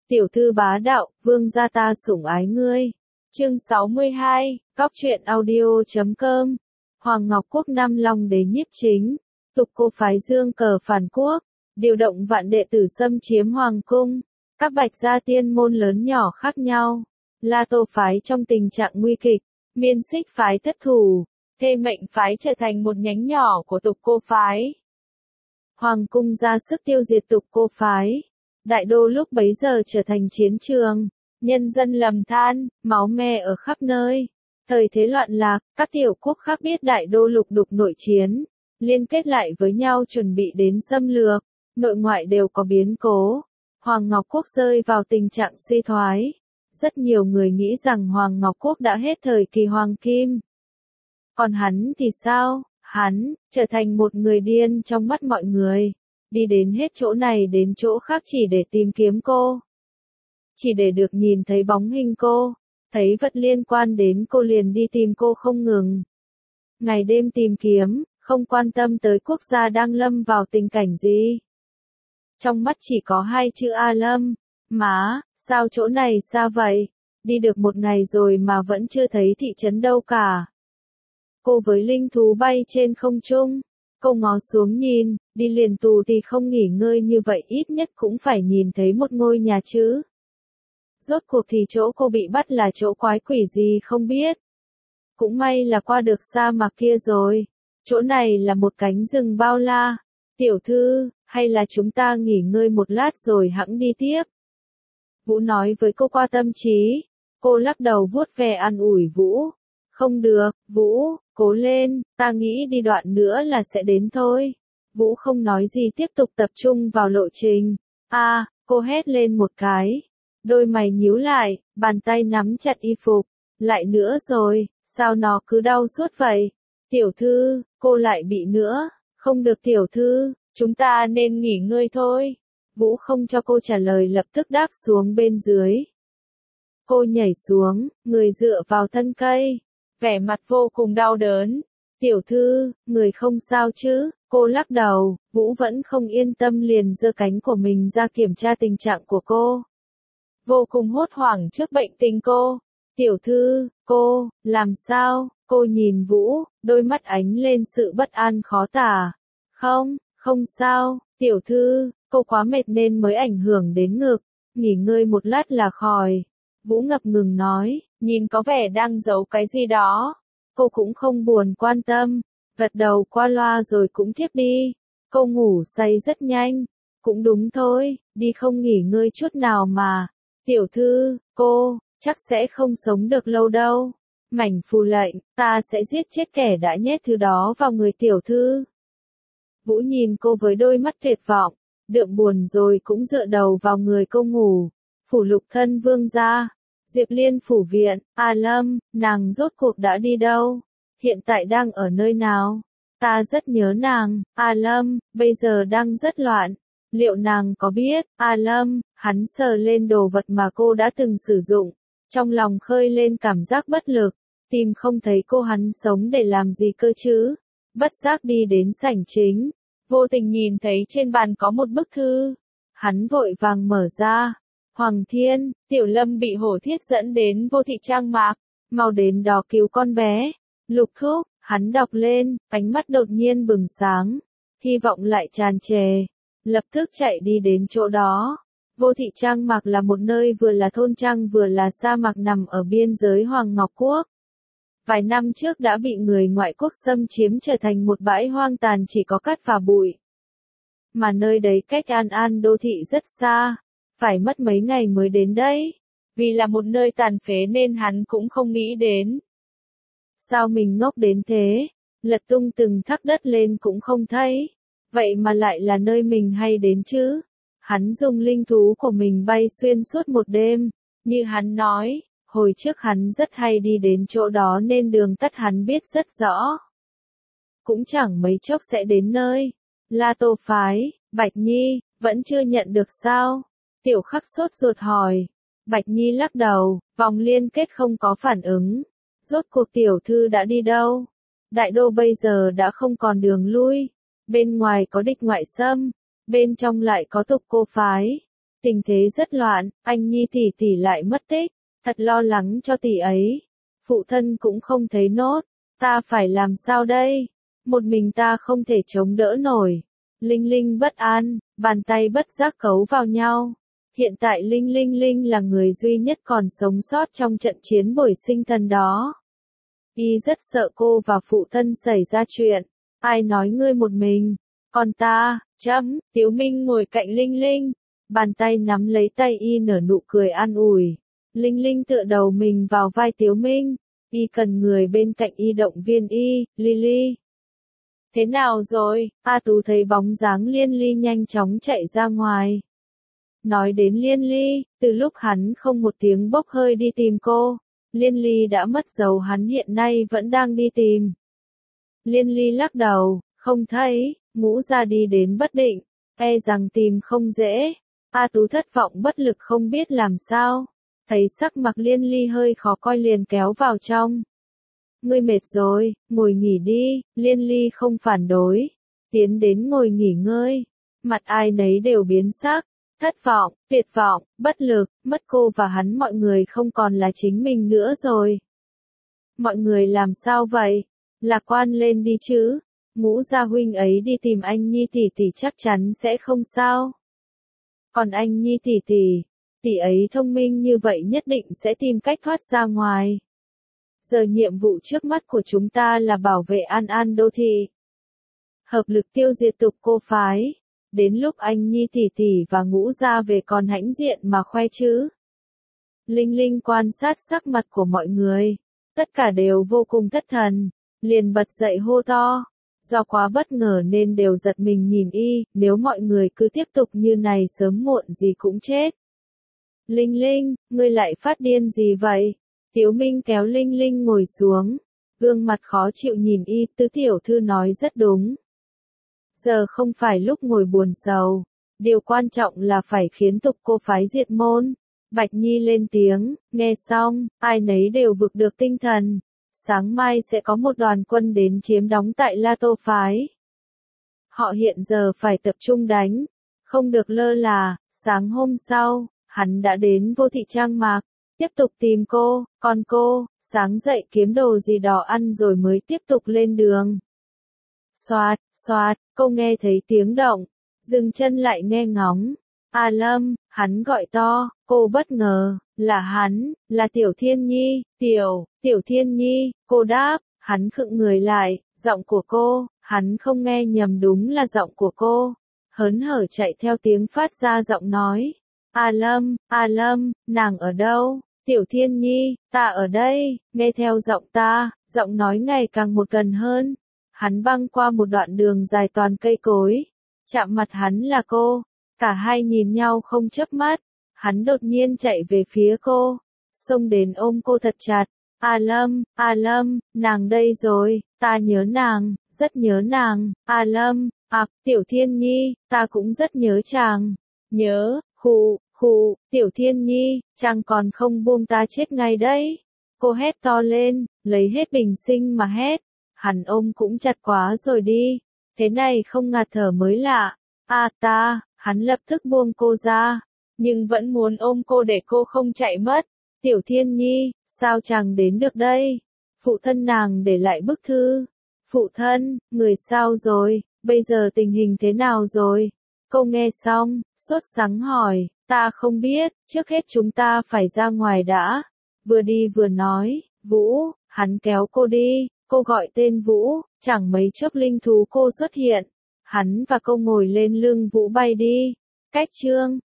Tiểu thư bá đạo, vương gia ta sủng ái ngươi. Chương 62, Cóc truyện audio.com. Hoàng Ngọc Quốc Nam Long đế nhiếp chính, tục cô phái dương cờ phản quốc, điều động vạn đệ tử xâm chiếm hoàng cung, các bạch gia tiên môn lớn nhỏ khác nhau. La Tô phái trong tình trạng nguy kịch, Miên Xích phái thất thủ, Thê Mệnh phái trở thành một nhánh nhỏ của tục cô phái. Hoàng cung ra sức tiêu diệt tục cô phái. Đại đô lúc bấy giờ trở thành chiến trường, nhân dân lầm than, máu me ở khắp nơi. Thời thế loạn lạc, các tiểu quốc khác biết đại đô lục đục nội chiến, liên kết lại với nhau chuẩn bị đến xâm lược, nội ngoại đều có biến cố. Hoàng Ngọc Quốc rơi vào tình trạng suy thoái. Rất nhiều người nghĩ rằng Hoàng Ngọc Quốc đã hết thời kỳ hoàng kim. Còn hắn thì sao? Hắn trở thành một người điên trong mắt mọi người. Đi đến hết chỗ này đến chỗ khác chỉ để tìm kiếm cô. Chỉ để được nhìn thấy bóng hình cô. Thấy vật liên quan đến cô liền đi tìm cô không ngừng. Ngày đêm tìm kiếm, không quan tâm tới quốc gia đang lâm vào tình cảnh gì. Trong mắt chỉ có hai chữ A Lâm. Má, sao chỗ này xa vậy? Đi được một ngày rồi mà vẫn chưa thấy thị trấn đâu cả. Cô với linh thú bay trên không trung. Cô ngó xuống nhìn, đi liền tù thì không nghỉ ngơi như vậy ít nhất cũng phải nhìn thấy một ngôi nhà chứ. Rốt cuộc thì chỗ cô bị bắt là chỗ quái quỷ gì không biết. Cũng may là qua được sa mạc kia rồi. Chỗ này là một cánh rừng bao la. Tiểu thư, hay là chúng ta nghỉ ngơi một lát rồi hẵng đi tiếp. Vũ nói với cô qua tâm trí. Cô lắc đầu vuốt ve an ủi Vũ. Không được, Vũ, cố lên, ta nghĩ đi đoạn nữa là sẽ đến thôi. Vũ không nói gì tiếp tục tập trung vào lộ trình. Cô hét lên một cái. Đôi mày nhíu lại, bàn tay nắm chặt y phục. Lại nữa rồi, sao nó cứ đau suốt vậy? Tiểu thư, cô lại bị nữa. Không được tiểu thư, chúng ta nên nghỉ ngơi thôi. Vũ không cho cô trả lời lập tức đáp xuống bên dưới. Cô nhảy xuống, người dựa vào thân cây. Vẻ mặt vô cùng đau đớn. Tiểu thư, người không sao chứ? Cô lắc đầu, Vũ vẫn không yên tâm liền giơ cánh của mình ra kiểm tra tình trạng của cô. Vô cùng hốt hoảng trước bệnh tình cô. Tiểu thư, cô, làm sao? Cô nhìn Vũ, đôi mắt ánh lên sự bất an khó tả. Không sao, tiểu thư, cô quá mệt nên mới ảnh hưởng đến ngực. Nghỉ ngơi một lát là khỏi. Vũ ngập ngừng nói, nhìn có vẻ đang giấu cái gì đó. Cô cũng không buồn quan tâm, gật đầu qua loa rồi cũng thiếp đi. Cô ngủ say rất nhanh. Cũng đúng thôi, đi không nghỉ ngơi chút nào mà. Tiểu thư, cô, chắc sẽ không sống được lâu đâu. Mảnh phù lệnh, ta sẽ giết chết kẻ đã nhét thứ đó vào người tiểu thư. Vũ nhìn cô với đôi mắt tuyệt vọng, đượm buồn rồi cũng dựa đầu vào người cô ngủ. Phủ Lục thân vương gia, Diệp Liên phủ viện, A Lâm, nàng rốt cuộc đã đi đâu? Hiện tại đang ở nơi nào? Ta rất nhớ nàng, A Lâm, bây giờ đang rất loạn. Liệu nàng có biết? A Lâm, hắn sờ lên đồ vật mà cô đã từng sử dụng. Trong lòng khơi lên cảm giác bất lực. Tìm không thấy cô hắn sống để làm gì cơ chứ? Bất giác đi đến sảnh chính. Vô tình nhìn thấy trên bàn có một bức thư. Hắn vội vàng mở ra. Hoàng Thiên, Tiểu Lâm bị hổ thiết dẫn đến vô thị trang mạc. Mau đến đó cứu con bé. Lục thúc, hắn đọc lên, ánh mắt đột nhiên bừng sáng. Hy vọng lại tràn trề. Lập tức chạy đi đến chỗ đó. Vô thị trang mạc là một nơi vừa là thôn trang vừa là sa mạc nằm ở biên giới Hoàng Ngọc Quốc. Vài năm trước đã bị người ngoại quốc xâm chiếm trở thành một bãi hoang tàn chỉ có cát và bụi. Mà nơi đấy cách An đô thị rất xa. Phải mất mấy ngày mới đến đấy. Vì là một nơi tàn phế nên hắn cũng không nghĩ đến. Sao mình ngốc đến thế? Lật tung từng thắc đất lên cũng không thấy. Vậy mà lại là nơi mình hay đến chứ? Hắn dùng linh thú của mình bay xuyên suốt một đêm. Như hắn nói, hồi trước hắn rất hay đi đến chỗ đó nên đường tắt hắn biết rất rõ. Cũng chẳng mấy chốc sẽ đến nơi. La Tô phái, Bạch Nhi, vẫn chưa nhận được sao? Tiểu Khắc sốt ruột hỏi. Bạch Nhi lắc đầu, vòng liên kết không có phản ứng. Rốt cuộc tiểu thư đã đi đâu? Đại đô bây giờ đã không còn đường lui. Bên ngoài có địch ngoại xâm, bên trong lại có tục cô phái. Tình thế rất loạn, anh Nhi tỷ tỷ lại mất tích, thật lo lắng cho tỷ ấy. Phụ thân cũng không thấy nốt, ta phải làm sao đây? Một mình ta không thể chống đỡ nổi. Linh Linh bất an, bàn tay bất giác cấu vào nhau. Hiện tại Linh là người duy nhất còn sống sót trong trận chiến bồi sinh thần đó. Y rất sợ cô và phụ thân xảy ra chuyện. Ai nói ngươi một mình? Còn ta, chấm, Tiếu Minh ngồi cạnh Linh. Bàn tay nắm lấy tay y nở nụ cười an ủi. Linh tựa đầu mình vào vai Tiếu Minh. Y cần người bên cạnh y động viên y, Lily. Thế nào rồi? A Tú thấy bóng dáng Liên Ly nhanh chóng chạy ra ngoài. Nói đến Liên Ly, từ lúc hắn không một tiếng bốc hơi đi tìm cô, Liên Ly đã mất dấu, hắn hiện nay vẫn đang đi tìm. Liên Ly lắc đầu, không thấy, Ngũ Gia đi đến bất định, e rằng tìm không dễ. A Tú thất vọng bất lực không biết làm sao, thấy sắc mặt Liên Ly hơi khó coi liền kéo vào trong. Ngươi mệt rồi, ngồi nghỉ đi, Liên Ly không phản đối, tiến đến ngồi nghỉ ngơi. Mặt ai nấy đều biến sắc, thất vọng, tuyệt vọng, bất lực, mất cô và hắn, mọi người không còn là chính mình nữa rồi. Mọi người làm sao vậy? Lạc quan lên đi chứ. Ngũ Gia huynh ấy đi tìm anh Nhi tỷ tỷ chắc chắn sẽ không sao. Còn anh Nhi tỷ ấy thông minh như vậy nhất định sẽ tìm cách thoát ra ngoài. Giờ nhiệm vụ trước mắt của chúng ta là bảo vệ An đô thị. Hợp lực tiêu diệt Tục Cô phái. Đến lúc anh Nhi tỷ tỷ và Ngũ Gia về còn hãnh diện mà khoe chứ. Linh quan sát sắc mặt của mọi người. Tất cả đều vô cùng thất thần. Liền bật dậy hô to. Do quá bất ngờ nên đều giật mình nhìn y, nếu mọi người cứ tiếp tục như này sớm muộn gì cũng chết. Linh, ngươi lại phát điên gì vậy? Tiếu Minh kéo Linh ngồi xuống, gương mặt khó chịu nhìn y, Tứ tiểu thư nói rất đúng. Giờ không phải lúc ngồi buồn sầu, điều quan trọng là phải khiến Tục Cô phái diệt môn. Bạch Nhi lên tiếng, nghe xong, ai nấy đều vực được tinh thần. Sáng mai sẽ có một đoàn quân đến chiếm đóng tại La Tô phái. Họ hiện giờ phải tập trung đánh, không được lơ là. Sáng hôm sau, hắn đã đến Vô Thị Trang Mạc, tiếp tục tìm cô, còn cô, sáng dậy kiếm đồ gì đó ăn rồi mới tiếp tục lên đường. Xoạt, cô nghe thấy tiếng động, dừng chân lại nghe ngóng. A Lâm, hắn gọi to, cô bất ngờ, là hắn, là Tiểu Thiên Nhi, Tiểu Thiên Nhi, cô đáp, hắn khựng người lại, giọng của cô, hắn không nghe nhầm, đúng là giọng của cô. Hớn hở chạy theo tiếng phát ra giọng nói. A Lâm, nàng ở đâu? Tiểu Thiên Nhi, ta ở đây, nghe theo giọng ta, giọng nói ngày càng một gần hơn. Hắn băng qua một đoạn đường dài toàn cây cối, chạm mặt hắn là cô, cả hai nhìn nhau không chớp mắt, hắn đột nhiên chạy về phía cô, xông đến ôm cô thật chặt. A Lâm, nàng đây rồi, ta nhớ nàng, rất nhớ nàng. A Lâm, Tiểu Thiên Nhi, ta cũng rất nhớ chàng. Nhớ, khụ, Tiểu Thiên Nhi, chàng còn không buông ta chết ngay đấy. Cô hét to lên, lấy hết bình sinh mà hét. Hắn ôm cũng chặt quá rồi đi, thế này không ngạt thở mới lạ. Hắn lập tức buông cô ra, nhưng vẫn muốn ôm cô để cô không chạy mất. Tiểu Thiên Nhi, sao chàng đến được đây? Phụ thân nàng để lại bức thư. Phụ thân, người sao rồi, bây giờ tình hình thế nào rồi? Cô nghe xong, sốt sắng hỏi, ta không biết, trước hết chúng ta phải ra ngoài đã. Vừa đi vừa nói, Vũ, hắn kéo cô đi. Cô gọi tên Vũ, chẳng mấy chốc linh thú cô xuất hiện. Hắn và cô ngồi lên lưng Vũ bay đi. Cách chương